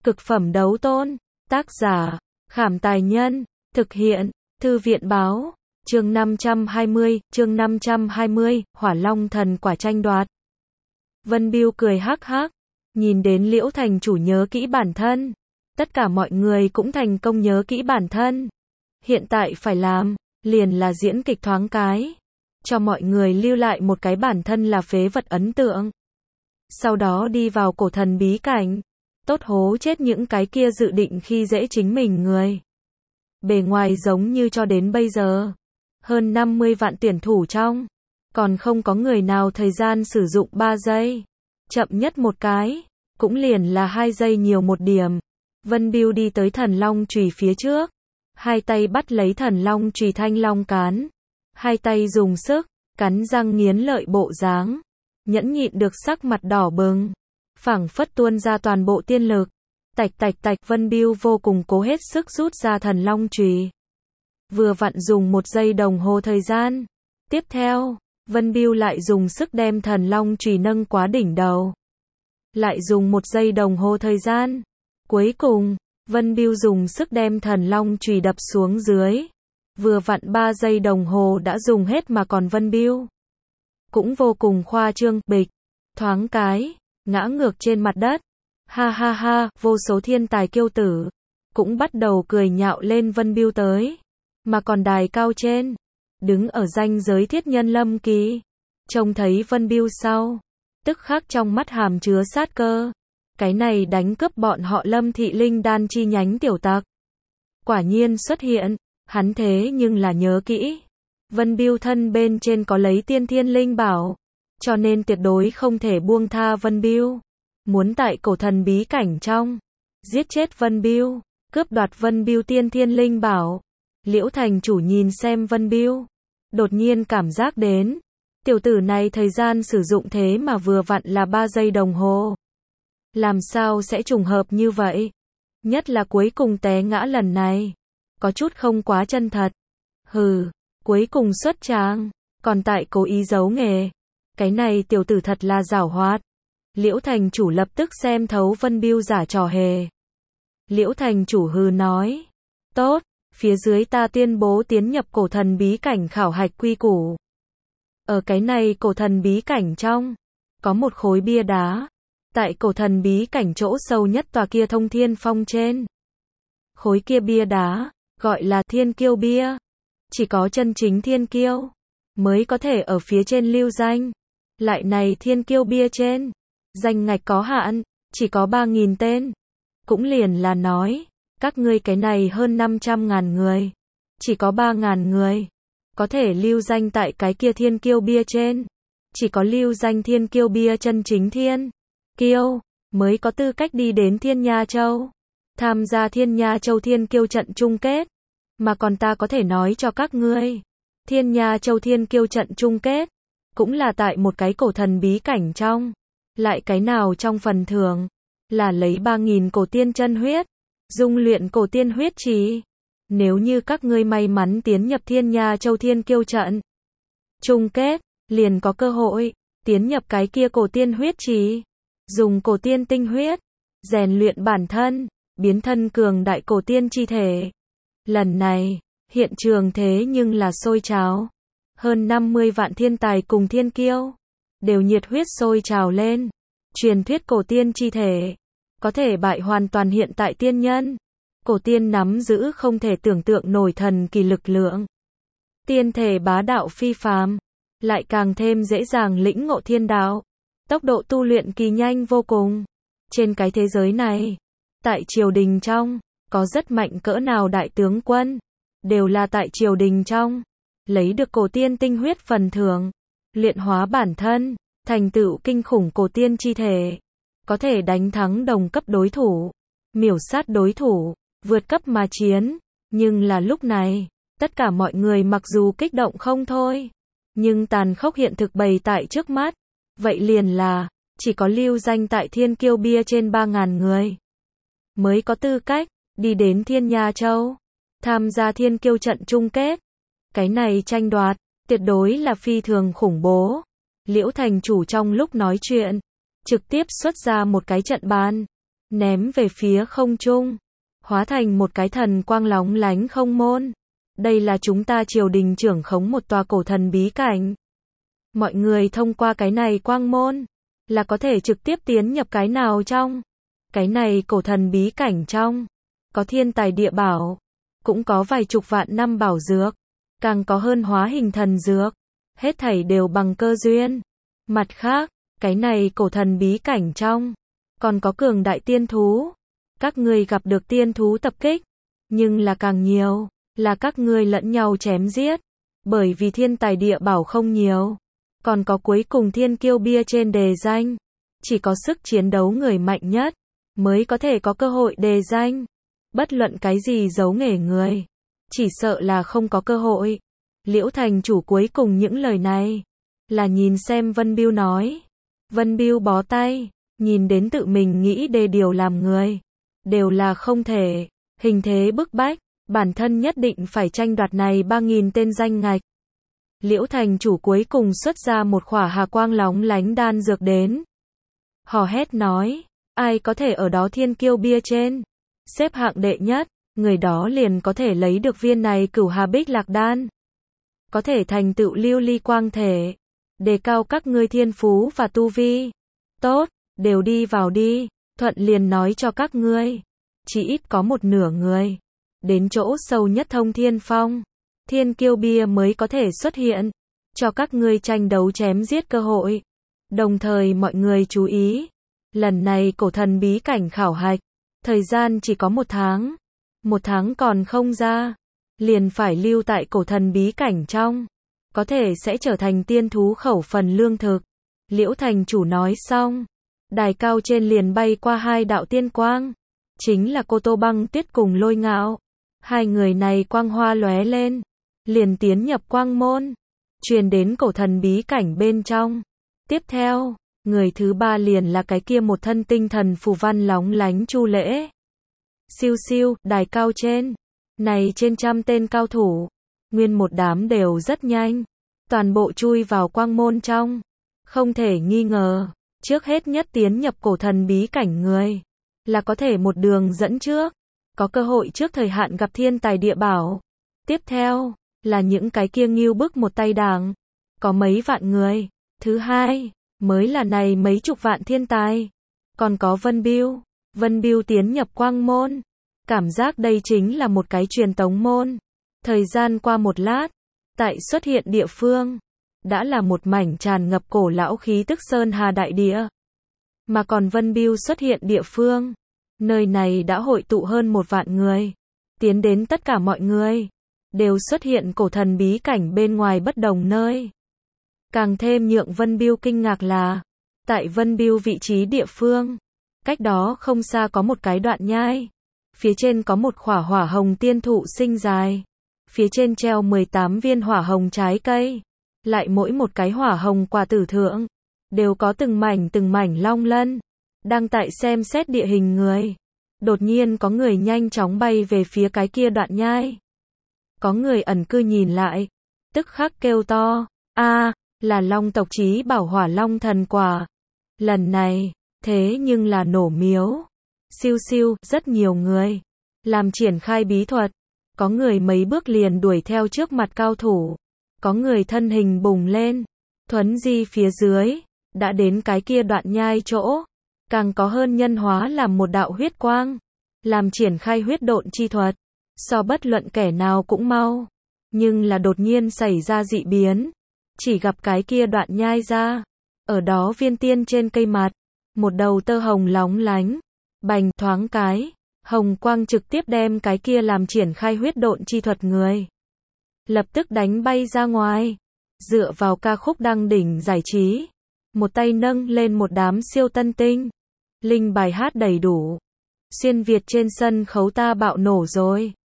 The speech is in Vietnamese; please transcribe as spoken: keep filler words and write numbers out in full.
Cực phẩm đấu tôn. Tác giả, Khảm Tài Nhân. Thực hiện, Thư viện Báo. Chương năm trăm hai mươi, chương năm trăm hai mươi, Hỏa Long Thần Quả tranh đoạt. Vân Bưu cười hắc hắc, nhìn đến Liễu thành chủ nhớ kỹ bản thân. Tất cả mọi người cũng thành công nhớ kỹ bản thân. Hiện tại phải làm, liền là diễn kịch thoáng cái. Cho mọi người lưu lại một cái bản thân là phế vật ấn tượng. Sau đó đi vào cổ thần bí cảnh. Tốt hố chết những cái kia dự định khi dễ chính mình người. Bề ngoài giống như cho đến bây giờ. Hơn năm mươi vạn tuyển thủ trong. Còn không có người nào thời gian sử dụng ba giây. Chậm nhất một cái. Cũng liền là hai giây nhiều một điểm. Vân Bưu đi tới thần long chùy phía trước. Hai tay bắt lấy thần long chùy thanh long cán. Hai tay dùng sức, cắn răng nghiến lợi bộ dáng. Nhẫn nhịn được sắc mặt đỏ bừng. Phảng phất tuôn ra toàn bộ tiên lực. Tạch tạch tạch Vân Bưu vô cùng cố hết sức rút ra thần long chùy. Vừa vặn dùng một giây đồng hồ thời gian. Tiếp theo, Vân Bưu lại dùng sức đem thần long chùy nâng quá đỉnh đầu. Lại dùng một giây đồng hồ thời gian. Cuối cùng, Vân Bưu dùng sức đem thần long chùy đập xuống dưới. Vừa vặn ba giây đồng hồ đã dùng hết mà còn Vân Bưu cũng vô cùng khoa trương, bịch, thoáng cái, ngã ngược trên mặt đất. Ha ha ha, vô số thiên tài kiêu tử cũng bắt đầu cười nhạo lên Vân Bưu tới. Mà còn đài cao trên, đứng ở ranh giới thiết nhân Lâm Kỳ, trông thấy Vân Bưu sau, tức khắc trong mắt hàm chứa sát cơ. Cái này đánh cướp bọn họ Lâm Thị Linh Đan chi nhánh tiểu tặc. Quả nhiên xuất hiện, hắn thế nhưng là nhớ kỹ. Vân Bưu thân bên trên có lấy tiên thiên linh bảo, cho nên tuyệt đối không thể buông tha Vân Bưu. Muốn tại cổ thần bí cảnh trong, giết chết Vân Bưu, cướp đoạt Vân Bưu tiên thiên linh bảo. Liễu thành chủ nhìn xem Vân Bưu, đột nhiên cảm giác đến, tiểu tử này thời gian sử dụng thế mà vừa vặn là ba giây đồng hồ. Làm sao sẽ trùng hợp như vậy? Nhất là cuối cùng té ngã lần này, có chút không quá chân thật. Hừ, cuối cùng xuất tràng, còn tại cố ý giấu nghề. Cái này tiểu tử thật là giảo hoạt. Liễu thành chủ lập tức xem thấu Vân Bưu giả trò hề. Liễu thành chủ hừ nói, tốt, phía dưới ta tuyên bố tiến nhập cổ thần bí cảnh khảo hạch quy củ. Ở cái này cổ thần bí cảnh trong, có một khối bia đá. Tại cổ thần bí cảnh chỗ sâu nhất tòa kia thông thiên phong trên. Khối kia bia đá, gọi là thiên kiêu bia. Chỉ có chân chính thiên kiêu mới có thể ở phía trên lưu danh. Lại này thiên kiêu bia trên, danh ngạch có hạn, chỉ có ba nghìn tên. Cũng liền là nói, các ngươi cái này hơn năm trăm ngàn người, chỉ có ba ngàn người có thể lưu danh tại cái kia thiên kiêu bia trên. Chỉ có lưu danh thiên kiêu bia chân chính thiên kiêu mới có tư cách đi đến Thiên Nha Châu, tham gia Thiên Nha Châu thiên kiêu trận chung kết. Mà còn ta có thể nói cho các ngươi, Thiên Nha Châu thiên kiêu trận chung kết cũng là tại một cái cổ thần bí cảnh trong. Lại cái nào trong phần thưởng là lấy ba nghìn cổ tiên chân huyết, dung luyện cổ tiên huyết trì. Nếu như các ngươi may mắn tiến nhập Thiên Nha Châu thiên kiêu trận chung kết, liền có cơ hội tiến nhập cái kia cổ tiên huyết trì. Dùng cổ tiên tinh huyết, rèn luyện bản thân, biến thân cường đại cổ tiên chi thể. Lần này, hiện trường thế nhưng là sôi trào. Hơn năm mươi vạn thiên tài cùng thiên kiêu, đều nhiệt huyết sôi trào lên. Truyền thuyết cổ tiên chi thể, có thể bại hoàn toàn hiện tại tiên nhân. Cổ tiên nắm giữ không thể tưởng tượng nổi thần kỳ lực lượng. Tiên thể bá đạo phi phàm, lại càng thêm dễ dàng lĩnh ngộ thiên đạo. Tốc độ tu luyện kỳ nhanh vô cùng. Trên cái thế giới này, tại triều đình trong, có rất mạnh cỡ nào đại tướng quân, đều là tại triều đình trong, lấy được cổ tiên tinh huyết phần thưởng, luyện hóa bản thân, thành tựu kinh khủng cổ tiên chi thể, có thể đánh thắng đồng cấp đối thủ, miểu sát đối thủ, vượt cấp mà chiến. Nhưng là lúc này, tất cả mọi người mặc dù kích động không thôi, nhưng tàn khốc hiện thực bày tại trước mắt. Vậy liền là, chỉ có lưu danh tại thiên kiêu bia trên ba ngàn người mới có tư cách đi đến Thiên Nha Châu, tham gia thiên kiêu trận chung kết. Cái này tranh đoạt, tuyệt đối là phi thường khủng bố. Liễu thành chủ trong lúc nói chuyện, trực tiếp xuất ra một cái trận bàn. ném về phía không trung, hóa thành một cái thần quang lóng lánh không môn. Đây là chúng ta triều đình trưởng khống một tòa cổ thần bí cảnh. Mọi người thông qua cái này quang môn, là có thể trực tiếp tiến nhập cái nào trong. Cái này cổ thần bí cảnh trong, có thiên tài địa bảo, cũng có vài chục vạn năm bảo dược, càng có hơn hóa hình thần dược, hết thảy đều bằng cơ duyên. Mặt khác, cái này cổ thần bí cảnh trong, còn có cường đại tiên thú. Các ngươi gặp được tiên thú tập kích, nhưng là càng nhiều, là các ngươi lẫn nhau chém giết, bởi vì thiên tài địa bảo không nhiều. Còn có cuối cùng thiên kiêu bia trên đề danh, chỉ có sức chiến đấu người mạnh nhất, mới có thể có cơ hội đề danh. Bất luận cái gì giấu nghề người, chỉ sợ là không có cơ hội. Liễu thành chủ cuối cùng những lời này, là nhìn xem Vân Bưu nói. Vân Bưu bó tay, nhìn đến tự mình nghĩ đề điều làm người, đều là không thể, hình thế bức bách, bản thân nhất định phải tranh đoạt này ba nghìn tên danh ngạch. Liễu thành chủ cuối cùng xuất ra một khỏa hà quang lóng lánh đan dược đến. Hò hét nói, ai có thể ở đó thiên kiêu bia trên, xếp hạng đệ nhất, người đó liền có thể lấy được viên này cửu hà bích lạc đan. Có thể thành tựu lưu ly quang thể, đề cao các ngươi thiên phú và tu vi. Tốt, đều đi vào đi, thuận liền nói cho các ngươi. Chỉ ít có một nửa người, đến chỗ sâu nhất thông thiên phong, thiên kiêu bia mới có thể xuất hiện, cho các ngươi tranh đấu chém giết cơ hội. Đồng thời mọi người chú ý, lần này cổ thần bí cảnh khảo hạch, thời gian chỉ có một tháng, một tháng còn không ra, liền phải lưu tại cổ thần bí cảnh trong, có thể sẽ trở thành tiên thú khẩu phần lương thực. Liễu thành chủ nói xong, đài cao trên liền bay qua hai đạo tiên quang, chính là Cô Tô Băng Tuyết cùng Lôi Ngạo. Hai người này quang hoa lóe lên, liền tiến nhập quang môn, truyền đến cổ thần bí cảnh bên trong. Tiếp theo, người thứ ba liền là cái kia một thân tinh thần phù văn lóng lánh Chu Lễ. Siêu siêu, đài cao trên, này trên trăm tên cao thủ, nguyên một đám đều rất nhanh, toàn bộ chui vào quang môn trong. Không thể nghi ngờ, trước hết nhất tiến nhập cổ thần bí cảnh người, là có thể một đường dẫn trước, có cơ hội trước thời hạn gặp thiên tài địa bảo. Tiếp theo, là những cái kia nghiêu bức một tay đảng, có mấy vạn người. Thứ hai, mới là này mấy chục vạn thiên tài. Còn có Vân Bưu, Vân Bưu tiến nhập quang môn, cảm giác đây chính là một cái truyền tống môn. Thời gian qua một lát, tại xuất hiện địa phương, đã là một mảnh tràn ngập cổ lão khí tức sơn hà đại địa. Mà còn Vân Bưu xuất hiện địa phương, nơi này đã hội tụ hơn một vạn người. Tiến đến tất cả mọi người, đều xuất hiện cổ thần bí cảnh bên ngoài bất đồng nơi. Càng thêm nhượng Vân Bưu kinh ngạc là, tại Vân Bưu vị trí địa phương, cách đó không xa có một cái đoạn nhai. Phía trên có một khỏa hỏa hồng tiên thụ sinh dài. Phía trên treo mười tám viên hỏa hồng trái cây. Lại mỗi một cái hỏa hồng quả tử thượng, đều có từng mảnh từng mảnh long lân. Đang tại xem xét địa hình người. Đột nhiên có người nhanh chóng bay về phía cái kia đoạn nhai. Có người ẩn cư nhìn lại, tức khắc kêu to, a, là long tộc chí bảo hỏa long thần quả. Lần này, thế nhưng là nổ miếu. Siêu siêu, rất nhiều người, làm triển khai bí thuật. Có người mấy bước liền đuổi theo trước mặt cao thủ. Có người thân hình bùng lên, thuấn di phía dưới, đã đến cái kia đoạn nhai chỗ. Càng có hơn nhân hóa làm một đạo huyết quang, làm triển khai huyết độn chi thuật. So bất luận kẻ nào cũng mau, nhưng là đột nhiên xảy ra dị biến. Chỉ gặp cái kia đoạn nhai ra, ở đó viên tiên trên cây mặt, một đầu tơ hồng lóng lánh, bành thoáng cái, hồng quang trực tiếp đem cái kia làm triển khai huyết độn chi thuật người, lập tức đánh bay ra ngoài. Dựa vào ca khúc đăng đỉnh giải trí, một tay nâng lên một đám siêu tân tinh, linh bài hát đầy đủ. Xuyên Việt trên sân khấu ta bạo nổ rồi.